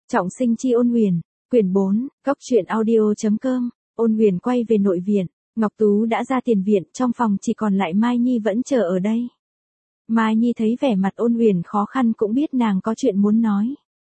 Trọng sinh chi Ôn Huyền, quyển 4, góc truyện audio.com. Ôn Huyền quay về nội viện, Ngọc Tú đã ra tiền viện, trong phòng chỉ còn lại Mai Nhi vẫn chờ ở đây. Mai Nhi thấy vẻ mặt Ôn Huyền khó khăn cũng biết nàng có chuyện muốn nói.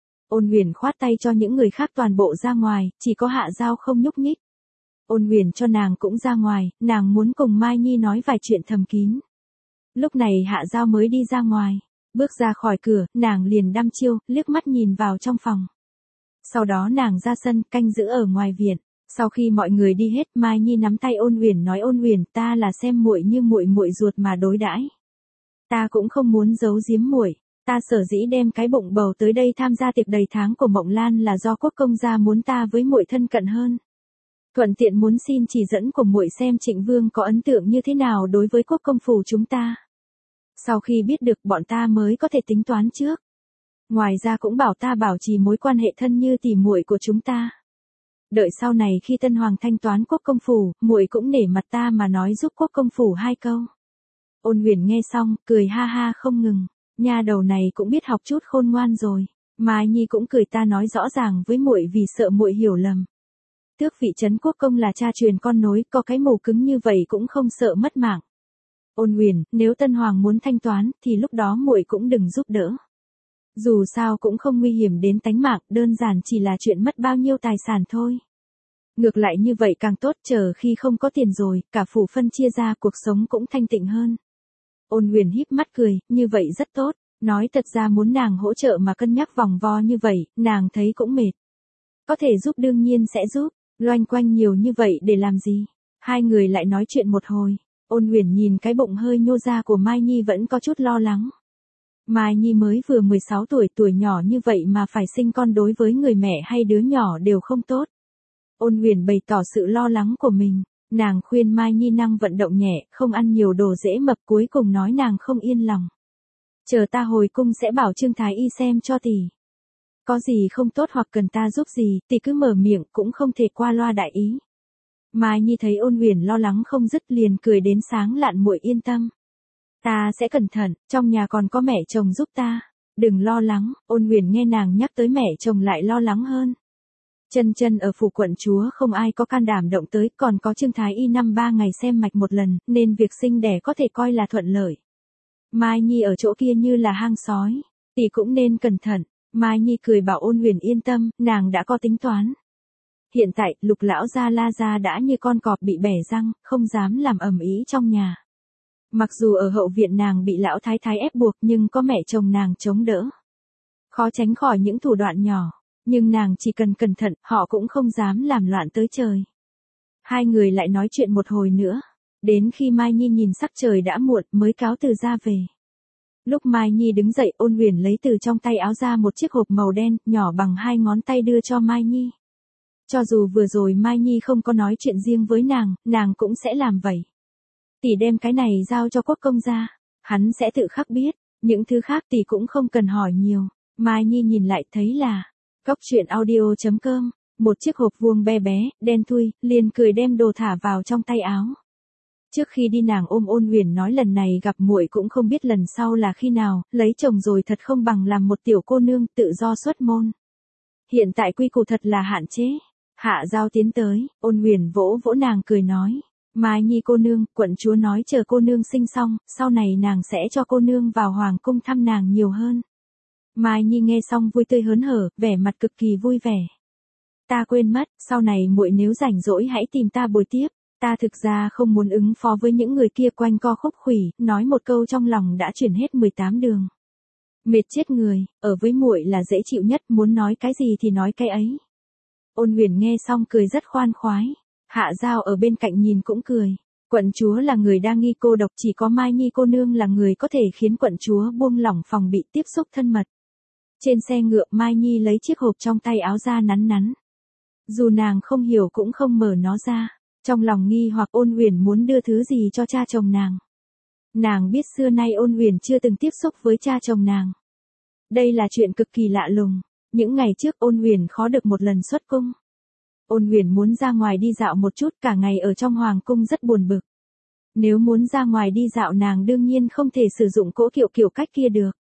Ôn Huyền khoát tay cho những người khác toàn bộ ra ngoài, chỉ có Hạ Giao không nhúc nhích. Ôn Huyền cho nàng cũng ra ngoài, nàng muốn cùng Mai Nhi nói vài chuyện thầm kín. Lúc này Hạ Giao mới đi ra ngoài, bước ra khỏi cửa, nàng liền đăm chiêu, liếc mắt nhìn vào trong phòng. Sau đó nàng ra sân, canh giữ ở ngoài viện. Sau khi mọi người đi hết, Mai Nhi nắm tay Ôn Huyền nói: Ôn Huyền, ta là xem muội như muội ruột mà đối đãi. Ta cũng không muốn giấu giếm muội. Ta sở dĩ đem cái bụng bầu tới đây tham gia tiệc đầy tháng của Mộng Lan là do Quốc công gia muốn ta với muội thân cận hơn. Thuận tiện muốn xin chỉ dẫn của muội xem Trịnh Vương có ấn tượng như thế nào đối với Quốc công phủ chúng ta. Sau khi biết được, bọn ta mới có thể tính toán trước. Ngoài ra cũng bảo ta bảo trì mối quan hệ thân như tỉ muội của chúng ta. Đợi sau này khi Tân Hoàng thanh toán Quốc công phủ, muội cũng nể mặt ta mà nói giúp Quốc công phủ 2 câu. Ôn Huyền nghe xong, cười ha ha không ngừng. Nha đầu này cũng biết học chút khôn ngoan rồi. Mai Nhi cũng cười, ta nói rõ ràng với muội vì sợ muội hiểu lầm. Tước vị trấn quốc công là cha truyền con nối, có cái mồ cứng như vậy cũng không sợ mất mạng. Ôn Huyền, nếu Tân Hoàng muốn thanh toán, thì lúc đó muội cũng đừng giúp đỡ. Dù sao cũng không nguy hiểm đến tánh mạng, đơn giản chỉ là chuyện mất bao nhiêu tài sản thôi. Ngược lại như vậy càng tốt, chờ khi không có tiền rồi, cả phủ phân chia ra, cuộc sống cũng thanh tịnh hơn. Ôn Huyền híp mắt cười, như vậy rất tốt. Nói thật ra muốn nàng hỗ trợ mà cân nhắc vòng vo như vậy, nàng thấy cũng mệt. Có thể giúp đương nhiên sẽ giúp, loanh quanh nhiều như vậy để làm gì? Hai người lại nói chuyện một hồi. Ôn Huyền nhìn cái bụng hơi nhô ra của Mai Nhi vẫn có chút lo lắng. Mai Nhi mới vừa 16 tuổi, tuổi nhỏ như vậy mà phải sinh con đối với người mẹ hay đứa nhỏ đều không tốt. Ôn Huyền bày tỏ sự lo lắng của mình. Nàng khuyên Mai Nhi năng vận động nhẹ, không ăn nhiều đồ dễ mập, cuối cùng nói nàng không yên lòng. Chờ ta hồi cung sẽ bảo Trương Thái Y xem cho tỷ. Có gì không tốt hoặc cần ta giúp gì, tỷ cứ mở miệng, cũng không thể qua loa đại ý. Mai Nhi thấy Ôn Huyền lo lắng không dứt liền cười đến sáng lạn, muội yên tâm. Ta sẽ cẩn thận, trong nhà còn có mẹ chồng giúp ta. Đừng lo lắng. Ôn Huyền nghe nàng nhắc tới mẹ chồng lại lo lắng hơn. Chân ở phủ quận chúa không ai có can đảm động tới, còn có Trương Thái Y năm 3 ngày xem mạch một lần, nên việc sinh đẻ có thể coi là thuận lợi. Mai Nhi ở chỗ kia như là hang sói, tỷ cũng nên cẩn thận. Mai Nhi cười bảo Ôn Huyền yên tâm, nàng đã có tính toán. Hiện tại, Lục lão gia La gia đã như con cọp bị bẻ răng, không dám làm ầm ĩ trong nhà. Mặc dù ở hậu viện nàng bị lão thái thái ép buộc, nhưng có mẹ chồng nàng chống đỡ. Khó tránh khỏi những thủ đoạn nhỏ, nhưng nàng chỉ cần cẩn thận, họ cũng không dám làm loạn tới trời. Hai người lại nói chuyện một hồi nữa, đến khi Mai Nhi nhìn sắc trời đã muộn mới cáo từ ra về. Lúc Mai Nhi đứng dậy, Ôn Huyền lấy từ trong tay áo ra một chiếc hộp màu đen, nhỏ bằng 2 ngón tay đưa cho Mai Nhi. Cho dù vừa rồi Mai Nhi không có nói chuyện riêng với nàng cũng sẽ làm vậy. Tỷ đem cái này giao cho Quốc công gia, hắn sẽ tự khắc biết, những thứ khác tỷ cũng không cần hỏi nhiều. Mai Nhi nhìn lại thấy là góc truyện audio.com, một chiếc hộp vuông bé bé, đen thui, liền cười đem đồ thả vào trong tay áo. Trước khi đi nàng ôm Ôn Huyền nói lần này gặp muội cũng không biết lần sau là khi nào, lấy chồng rồi thật không bằng làm một tiểu cô nương tự do xuất môn. Hiện tại quy củ thật là hạn chế. Hạ Giao tiến tới, Ôn Huyền vỗ vỗ nàng cười nói: Mai Nhi cô nương, quận chúa nói chờ cô nương sinh xong, sau này nàng sẽ cho cô nương vào hoàng cung thăm nàng nhiều hơn. Mai Nhi nghe xong vui tươi hớn hở, vẻ mặt cực kỳ vui vẻ. Ta quên mất, sau này muội nếu rảnh rỗi hãy tìm ta bồi tiếp. Ta thực ra không muốn ứng phó với những người kia quanh co khúc khuỷu, nói một câu trong lòng đã chuyển hết 18 đường. Mệt chết người, ở với muội là dễ chịu nhất, muốn nói cái gì thì nói cái ấy. Ôn Huyền nghe xong cười rất khoan khoái. Hạ Giao ở bên cạnh nhìn cũng cười. Quận chúa là người đa nghi cô độc, chỉ có Mai Nhi cô nương là người có thể khiến quận chúa buông lỏng phòng bị tiếp xúc thân mật. Trên xe ngựa, Mai Nhi lấy chiếc hộp trong tay áo ra nắn nắn. Dù nàng không hiểu cũng không mở nó ra. Trong lòng nghi hoặc Ôn Huyền muốn đưa thứ gì cho cha chồng nàng. Nàng biết xưa nay Ôn Huyền chưa từng tiếp xúc với cha chồng nàng. Đây là chuyện cực kỳ lạ lùng. Những ngày trước Ôn Huyền khó được một lần xuất cung. Ôn Huyền muốn ra ngoài đi dạo một chút, cả ngày ở trong hoàng cung rất buồn bực. Nếu muốn ra ngoài đi dạo nàng đương nhiên không thể sử dụng cỗ kiệu kiểu cách kia được.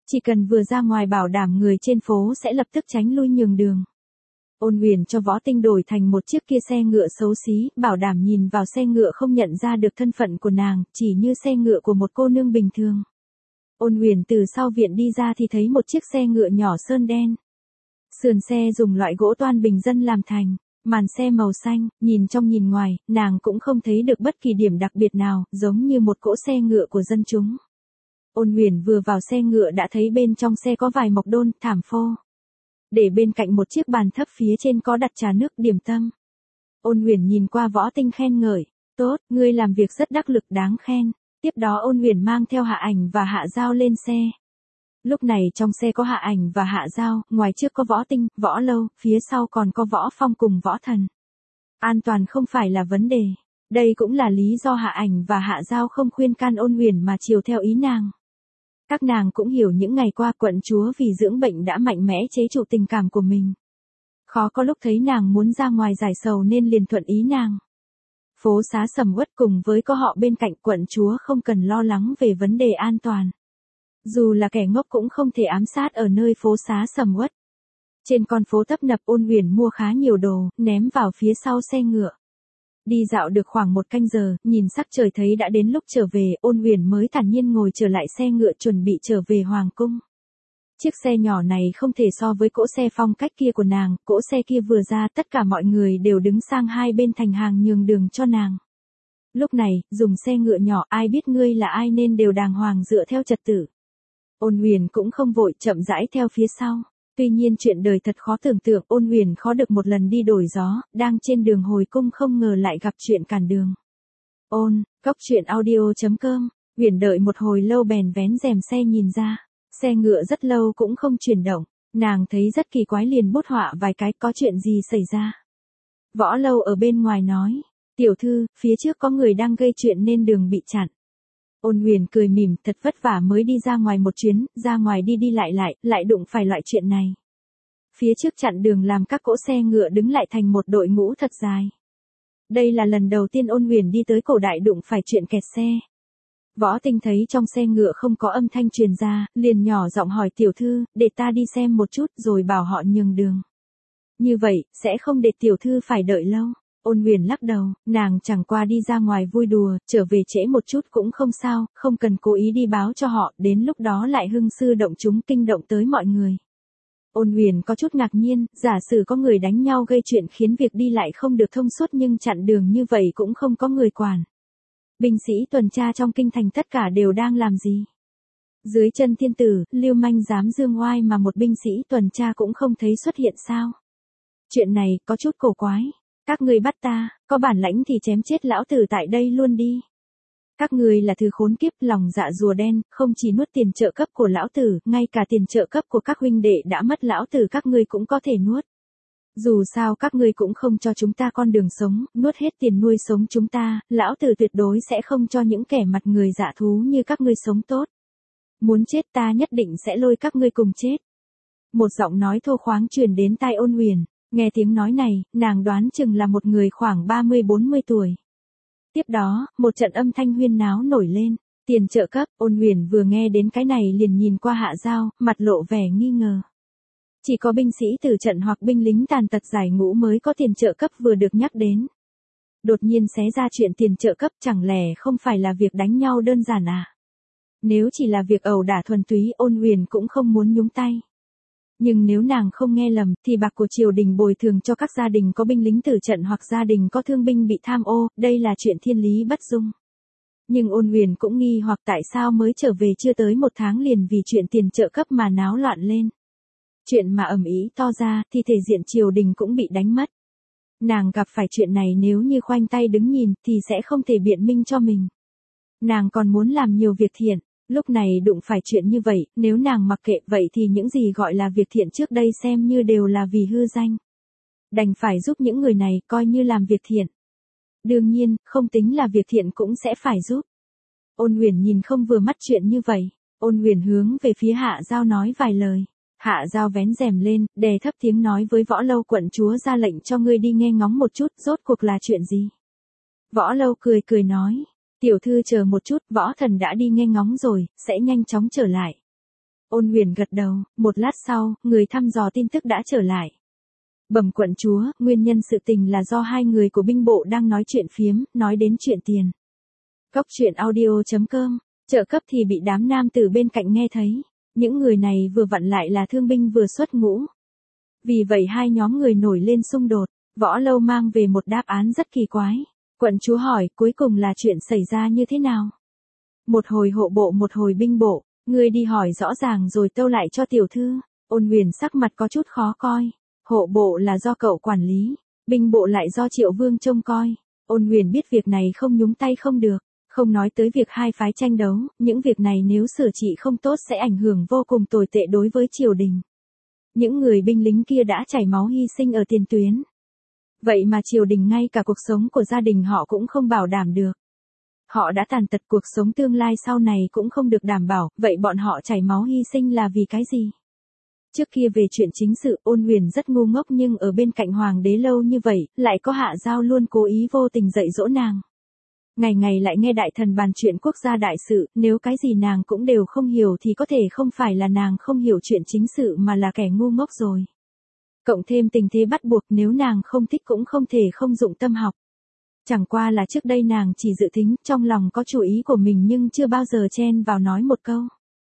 Chỉ cần vừa ra ngoài bảo đảm người trên phố sẽ lập tức tránh lui nhường đường. Ôn Huyền cho Võ Tinh đổi thành một chiếc kia xe ngựa xấu xí, bảo đảm nhìn vào xe ngựa không nhận ra được thân phận của nàng, chỉ như xe ngựa của một cô nương bình thường. Ôn Huyền từ sau viện đi ra thì thấy một chiếc xe ngựa nhỏ sơn đen. Sườn xe dùng loại gỗ toan bình dân làm thành, màn xe màu xanh, nhìn trong nhìn ngoài, nàng cũng không thấy được bất kỳ điểm đặc biệt nào, giống như một cỗ xe ngựa của dân chúng. Ôn Huyền vừa vào xe ngựa đã thấy bên trong xe có vài mộc đôn, thảm phô. Để bên cạnh một chiếc bàn thấp phía trên có đặt trà nước điểm tâm. Ôn Huyền nhìn qua Võ Tinh khen ngợi, tốt, ngươi làm việc rất đắc lực đáng khen. Tiếp đó Ôn Huyền mang theo Hạ Ảnh và Hạ Giao lên xe. Lúc này trong xe có Hạ Ảnh và Hạ Giao, ngoài trước có Võ Tinh, Võ Lâu, phía sau còn có Võ Phong cùng Võ Thần. An toàn không phải là vấn đề. Đây cũng là lý do Hạ Ảnh và Hạ Giao không khuyên can Ôn Huyền mà chiều theo ý nàng. Các nàng cũng hiểu những ngày qua quận chúa vì dưỡng bệnh đã mạnh mẽ chế trụ tình cảm của mình. Khó có lúc thấy nàng muốn ra ngoài giải sầu nên liền thuận ý nàng. Phố xá sầm uất cùng với có họ bên cạnh quận chúa không cần lo lắng về vấn đề an toàn. Dù là kẻ ngốc cũng không thể ám sát ở nơi phố xá sầm uất. Trên con phố tấp nập Ôn Huyền mua khá nhiều đồ, ném vào phía sau xe ngựa. Đi dạo được khoảng 1 canh giờ, nhìn sắc trời thấy đã đến lúc trở về, Ôn Huyền mới thản nhiên ngồi trở lại xe ngựa chuẩn bị trở về Hoàng cung. Chiếc xe nhỏ này không thể so với cỗ xe phong cách kia của nàng, cỗ xe kia vừa ra tất cả mọi người đều đứng sang hai bên thành hàng nhường đường cho nàng. Lúc này, dùng xe ngựa nhỏ ai biết ngươi là ai nên đều đàng hoàng dựa theo trật tự. Ôn Huyền cũng không vội chậm rãi theo phía sau. Tuy nhiên chuyện đời thật khó tưởng tượng, Ôn Huyền khó được một lần đi đổi gió, đang trên đường hồi cung không ngờ lại gặp chuyện cản đường. Cóc truyện audio.com, Huyền đợi một hồi lâu bèn vén rèm xe nhìn ra, xe ngựa rất lâu cũng không chuyển động, nàng thấy rất kỳ quái liền bút họa vài cái có chuyện gì xảy ra. Võ Lâu ở bên ngoài nói, tiểu thư, phía trước có người đang gây chuyện nên đường bị chặn. Ôn Huyền cười mỉm, thật vất vả mới đi ra ngoài một chuyến, ra ngoài đi đi lại đụng phải loại chuyện này. Phía trước chặn đường làm các cỗ xe ngựa đứng lại thành một đội ngũ thật dài. Đây là lần đầu tiên Ôn Huyền đi tới cổ đại đụng phải chuyện kẹt xe. Võ Tinh thấy trong xe ngựa không có âm thanh truyền ra, liền nhỏ giọng hỏi tiểu thư, để ta đi xem một chút rồi bảo họ nhường đường. Như vậy, sẽ không để tiểu thư phải đợi lâu. Ôn Huyền lắc đầu, nàng chẳng qua đi ra ngoài vui đùa, trở về trễ một chút cũng không sao, không cần cố ý đi báo cho họ, đến lúc đó lại hưng sư động chúng kinh động tới mọi người. Ôn Huyền có chút ngạc nhiên, giả sử có người đánh nhau gây chuyện khiến việc đi lại không được thông suốt nhưng chặn đường như vậy cũng không có người quản. Binh sĩ tuần tra trong kinh thành tất cả đều đang làm gì? Dưới chân thiên tử, lưu manh dám dương oai mà một binh sĩ tuần tra cũng không thấy xuất hiện sao? Chuyện này có chút cổ quái. Các ngươi bắt ta, có bản lãnh thì chém chết lão tử tại đây luôn đi. Các ngươi là thứ khốn kiếp lòng dạ rùa đen, không chỉ nuốt tiền trợ cấp của lão tử, ngay cả tiền trợ cấp của các huynh đệ đã mất lão tử các ngươi cũng có thể nuốt. Dù sao các ngươi cũng không cho chúng ta con đường sống, nuốt hết tiền nuôi sống chúng ta, lão tử tuyệt đối sẽ không cho những kẻ mặt người dạ thú như các ngươi sống tốt. Muốn chết ta nhất định sẽ lôi các ngươi cùng chết. Một giọng nói thô khoáng truyền đến tai Ôn Huyền. Nghe tiếng nói này, nàng đoán chừng là một người khoảng 30-40 tuổi. Tiếp đó, một trận âm thanh huyên náo nổi lên. Tiền trợ cấp, Ôn Huyền vừa nghe đến cái này liền nhìn qua Hạ Giao, mặt lộ vẻ nghi ngờ. Chỉ có binh sĩ tử trận hoặc binh lính tàn tật giải ngũ mới có tiền trợ cấp vừa được nhắc đến. Đột nhiên xé ra chuyện tiền trợ cấp chẳng lẽ không phải là việc đánh nhau đơn giản à? Nếu chỉ là việc ẩu đả thuần túy Ôn Huyền cũng không muốn nhúng tay. Nhưng nếu nàng không nghe lầm, thì bạc của triều đình bồi thường cho các gia đình có binh lính tử trận hoặc gia đình có thương binh bị tham ô, đây là chuyện thiên lý bất dung. Nhưng Ôn Huyền cũng nghi hoặc tại sao mới trở về chưa tới 1 tháng liền vì chuyện tiền trợ cấp mà náo loạn lên. Chuyện mà ầm ĩ to ra thì thể diện triều đình cũng bị đánh mất. Nàng gặp phải chuyện này nếu như khoanh tay đứng nhìn thì sẽ không thể biện minh cho mình. Nàng còn muốn làm nhiều việc thiện. Lúc này đụng phải chuyện như vậy, nếu nàng mặc kệ vậy thì những gì gọi là việc thiện trước đây xem như đều là vì hư danh. Đành phải giúp những người này coi như làm việc thiện. Đương nhiên, không tính là việc thiện cũng sẽ phải giúp. Ôn Huyền nhìn không vừa mắt chuyện như vậy. Ôn Huyền hướng về phía Hạ Giao nói vài lời. Hạ Giao vén rèm lên, đè thấp tiếng nói với Võ Lâu quận chúa ra lệnh cho ngươi đi nghe ngóng một chút, rốt cuộc là chuyện gì. Võ Lâu cười cười nói. Tiểu thư chờ một chút, Võ Thần đã đi nghe ngóng rồi, sẽ nhanh chóng trở lại. Ôn Huyền gật đầu, một lát sau, người thăm dò tin tức đã trở lại. Bẩm quận chúa, nguyên nhân sự tình là do hai người của binh bộ đang nói chuyện phiếm, nói đến chuyện tiền. Cóc truyện audio.com, trợ cấp thì bị đám nam tử bên cạnh nghe thấy. Những người này vừa vặn lại là thương binh vừa xuất ngũ. Vì vậy hai nhóm người nổi lên xung đột, Võ Lâu mang về một đáp án rất kỳ quái. Quận chúa hỏi, cuối cùng là chuyện xảy ra như thế nào? Một hồi hộ bộ một hồi binh bộ, ngươi đi hỏi rõ ràng rồi tâu lại cho tiểu thư. Ôn Huyền sắc mặt có chút khó coi. Hộ bộ là do cậu quản lý, binh bộ lại do Triệu Vương trông coi. Ôn Huyền biết việc này không nhúng tay không được, không nói tới việc hai phái tranh đấu, những việc này nếu sửa trị không tốt sẽ ảnh hưởng vô cùng tồi tệ đối với triều đình. Những người binh lính kia đã chảy máu hy sinh ở tiền tuyến. Vậy mà triều đình ngay cả cuộc sống của gia đình họ cũng không bảo đảm được. Họ đã tàn tật, cuộc sống tương lai sau này cũng không được đảm bảo, vậy bọn họ chảy máu hy sinh là vì cái gì? Trước kia về chuyện chính sự, Ôn Huyền rất ngu ngốc nhưng ở bên cạnh hoàng đế lâu như vậy, lại có Hạ Giao luôn cố ý vô tình dạy dỗ nàng. Ngày ngày lại nghe đại thần bàn chuyện quốc gia đại sự, nếu cái gì nàng cũng đều không hiểu thì có thể không phải là nàng không hiểu chuyện chính sự mà là kẻ ngu ngốc rồi. Cộng thêm tình thế bắt buộc, nếu nàng không thích cũng không thể không dụng tâm học. Chẳng qua là trước đây nàng chỉ dự tính, trong lòng có chủ ý của mình nhưng chưa bao giờ chen vào nói một câu.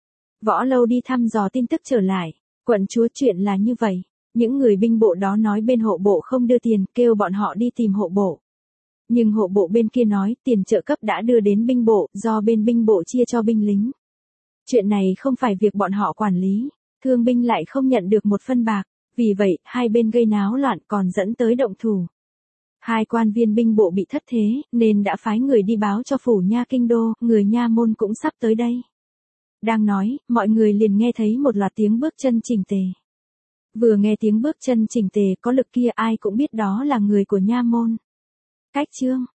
Võ Lâu đi thăm dò tin tức trở lại. Quận chúa, chuyện là như vậy. Những người binh bộ đó nói bên hộ bộ không đưa tiền, kêu bọn họ đi tìm hộ bộ. Nhưng hộ bộ bên kia nói tiền trợ cấp đã đưa đến binh bộ, do bên binh bộ chia cho binh lính. Chuyện này không phải việc bọn họ quản lý, thương binh lại không nhận được một phân bạc, vì vậy hai bên gây náo loạn còn dẫn tới động thủ. Hai quan viên binh bộ bị thất thế, nên đã phái người đi báo cho phủ nha kinh đô, người nha môn cũng sắp tới đây. Đang nói, mọi người liền nghe thấy một loạt tiếng bước chân chỉnh tề. Vừa nghe tiếng bước chân chỉnh tề có lực kia ai cũng biết đó là người của nha môn. Cách chương